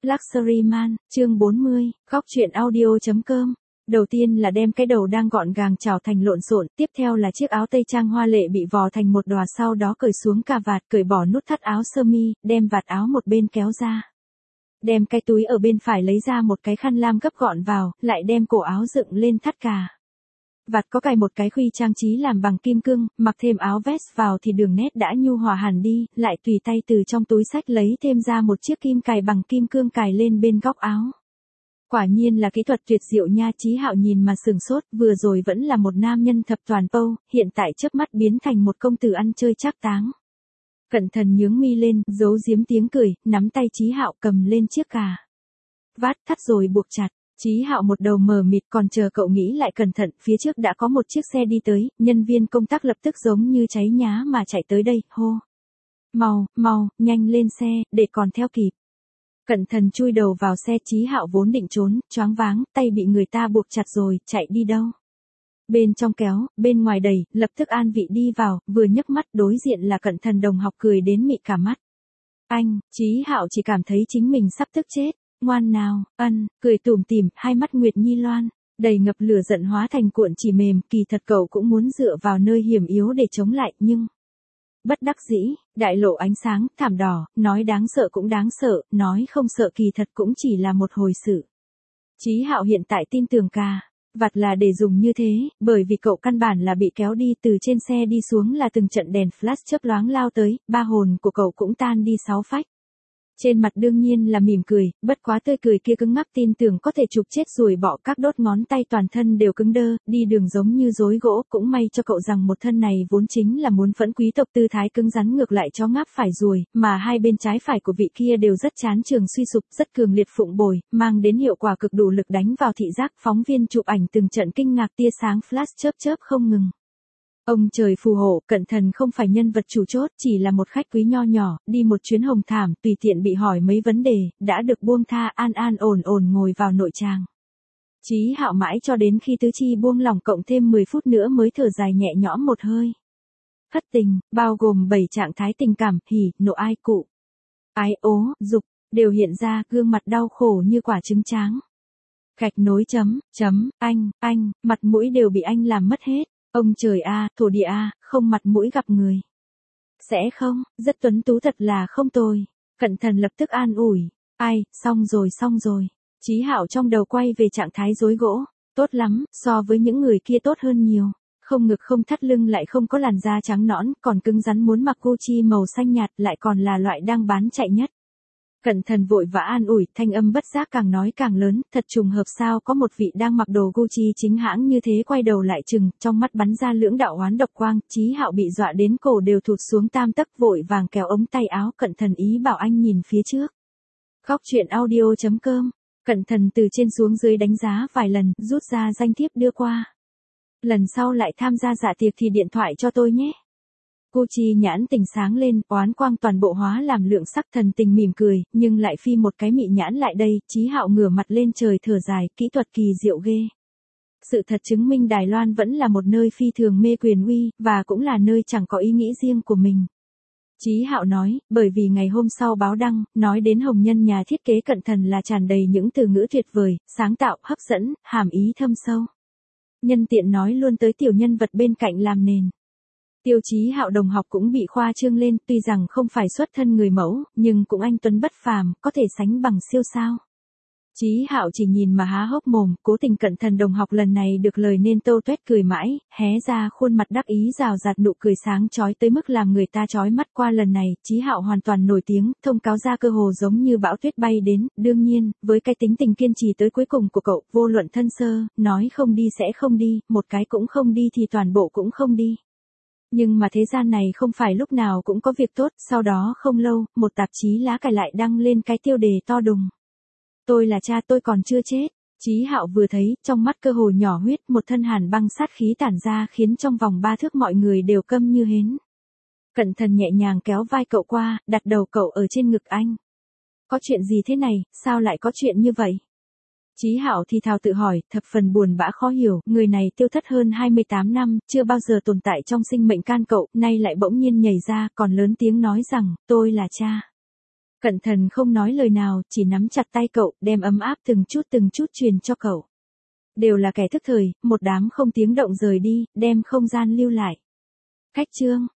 Luxury Man, chương 40, góc truyện audio.com. Đầu tiên là đem cái đầu đang gọn gàng trào thành lộn xộn, tiếp theo là chiếc áo tây trang hoa lệ bị vò thành một đóa, sau đó cởi xuống cà vạt, cởi bỏ nút thắt áo sơ mi, đem vạt áo một bên kéo ra. Đem cái túi ở bên phải lấy ra một cái khăn lam gấp gọn vào, lại đem cổ áo dựng lên thắt cà vạt có cài một cái khuy trang trí làm bằng kim cương, mặc thêm áo vest vào thì đường nét đã nhu hòa hẳn đi, lại tùy tay từ trong túi xách lấy thêm ra một chiếc kim cài bằng kim cương cài lên bên góc áo. Quả nhiên là kỹ thuật tuyệt diệu nha. Chí Hạo nhìn mà sửng sốt, vừa rồi vẫn là một nam nhân thập toàn pâu, hiện tại chớp mắt biến thành một công tử ăn chơi trác táng. Cẩn thận nhướng mi lên, giấu giếm tiếng cười, nắm tay Chí Hạo cầm lên chiếc cà vạt thắt rồi buộc chặt. Chí Hạo một đầu mờ mịt, còn chờ cậu nghĩ lại cẩn thận, phía trước đã có một chiếc xe đi tới, nhân viên công tác lập tức giống như cháy nhá mà chạy tới đây, hô: Mau, nhanh lên xe, để còn theo kịp. Cẩn thận chui đầu vào xe. Chí Hạo vốn định trốn, choáng váng, tay bị người ta buộc chặt rồi, chạy đi đâu? Bên trong kéo, bên ngoài đẩy, lập tức An Vị đi vào, vừa nhấc mắt đối diện là Cẩn Thận đồng học cười đến mị cả mắt. Anh, Chí Hạo chỉ cảm thấy chính mình sắp tức chết. Ngoan nào, cười tủm tỉm, hai mắt Nguyệt Nhi loan, đầy ngập lửa giận hóa thành cuộn chỉ mềm, kỳ thật cậu cũng muốn dựa vào nơi hiểm yếu để chống lại, nhưng bất đắc dĩ, đại lộ ánh sáng, thảm đỏ, nói đáng sợ cũng đáng sợ, nói không sợ kỳ thật cũng chỉ là một hồi sự. Chí Hạo hiện tại tin tưởng cà vạt là để dùng như thế, bởi vì cậu căn bản là bị kéo đi, từ trên xe đi xuống là từng trận đèn flash chớp loáng lao tới, ba hồn của cậu cũng tan đi sáu phách. Trên mặt đương nhiên là mỉm cười, bất quá tươi cười kia cứng ngắc, tin tưởng có thể chụp chết ruồi bọ, các đốt ngón tay toàn thân đều cứng đơ, đi đường giống như rối gỗ, cũng may cho cậu rằng một thân này vốn chính là muốn phẫn quý tộc, tư thái cứng rắn ngược lại chó ngáp phải ruồi, mà hai bên trái phải của vị kia đều rất chán trường suy sụp, rất cường liệt phụng bồi, mang đến hiệu quả cực đủ lực đánh vào thị giác. Phóng viên chụp ảnh từng trận kinh ngạc, tia sáng flash chớp không ngừng. Ông trời phù hộ, Cẩn Thận không phải nhân vật chủ chốt, chỉ là một khách quý nho nhỏ, đi một chuyến hồng thảm, tùy tiện bị hỏi mấy vấn đề, đã được buông tha, an ổn ngồi vào nội tràng. Chí Hạo mãi cho đến khi tứ chi buông lỏng, cộng thêm 10 phút nữa mới thở dài nhẹ nhõm một hơi. Thất tình, bao gồm 7 trạng thái tình cảm, hỉ, nộ, ai cụ, ái ố, dục, đều hiện ra, gương mặt đau khổ như quả trứng tráng. Gạch nối anh, mặt mũi đều bị anh làm mất hết. Ông trời a, thổ địa a, không mặt mũi gặp người. Sẽ không, rất tuấn tú thật là không tồi. Cẩn Thận lập tức an ủi. Ai, xong rồi. Chí Hạo trong đầu quay về trạng thái rối gỗ. Tốt lắm, so với những người kia tốt hơn nhiều. Không ngực không thắt lưng, lại không có làn da trắng nõn, còn cứng rắn, muốn mặc Gucci màu xanh nhạt, lại còn là loại đang bán chạy nhất. Cẩn Thận vội vã an ủi, thanh âm bất giác càng nói càng lớn, thật trùng hợp sao có một vị đang mặc đồ Gucci chính hãng như thế quay đầu lại chừng, trong mắt bắn ra lưỡng đạo oán độc quang. Chí Hạo bị dọa đến cổ đều thụt xuống tam tấc, vội vàng kéo ống tay áo Cẩn Thận, ý bảo anh nhìn phía trước. Góc truyện audio.com. Cẩn Thận từ trên xuống dưới đánh giá vài lần, rút ra danh thiếp đưa qua. Lần sau lại tham gia dạ tiệc thì điện thoại cho tôi nhé. Gucci nhãn tình sáng lên, oán quang toàn bộ hóa làm lượng sắc, thần tình mỉm cười, nhưng lại phi một cái mị nhãn lại đây. Chí Hạo ngửa mặt lên trời thở dài, kỹ thuật kỳ diệu ghê. Sự thật chứng minh Đài Loan vẫn là một nơi phi thường mê quyền uy, và cũng là nơi chẳng có ý nghĩ riêng của mình. Chí Hạo nói, bởi vì ngày hôm sau báo đăng, nói đến hồng nhân nhà thiết kế Cẩn Thận là tràn đầy những từ ngữ tuyệt vời, sáng tạo, hấp dẫn, hàm ý thâm sâu. Nhân tiện nói luôn tới tiểu nhân vật bên cạnh làm nền. Tiêu Chí Hạo đồng học cũng bị khoa trương lên, tuy rằng không phải xuất thân người mẫu, nhưng cũng anh tuấn bất phàm, có thể sánh bằng siêu sao. Chí Hạo chỉ nhìn mà há hốc mồm, cố tình. Cẩn Thận đồng học lần này được lời nên tâu tuét cười mãi, hé ra khuôn mặt đắc ý rào rạt, nụ cười sáng chói tới mức làm người ta chói mắt. Qua lần này, Chí Hạo hoàn toàn nổi tiếng, thông cáo ra cơ hồ giống như bão tuyết bay đến, đương nhiên, với cái tính tình kiên trì tới cuối cùng của cậu, vô luận thân sơ, nói không đi sẽ không đi, một cái cũng không đi thì toàn bộ cũng không đi. Nhưng mà thế gian này không phải lúc nào cũng có việc tốt. Sau đó không lâu, một tạp chí lá cải lại đăng lên cái tiêu đề to đùng. Tôi là cha, tôi còn chưa chết. Chí Hạo vừa thấy, trong mắt cơ hồ nhỏ huyết, một thân hàn băng sát khí tản ra, khiến trong vòng 3 thước mọi người đều câm như hến. Cẩn Thận nhẹ nhàng kéo vai cậu qua, đặt đầu cậu ở trên ngực anh. Có chuyện gì thế này, sao lại có chuyện như vậy? Chí Hạo thì thào tự hỏi, thập phần buồn bã khó hiểu, người này tiêu thất hơn 28 năm, chưa bao giờ tồn tại trong sinh mệnh can cậu, nay lại bỗng nhiên nhảy ra, còn lớn tiếng nói rằng, tôi là cha. Cận Thần không nói lời nào, chỉ nắm chặt tay cậu, đem ấm áp từng chút truyền cho cậu. Đều là kẻ thức thời, một đám không tiếng động rời đi, đem không gian lưu lại. Khách Trương,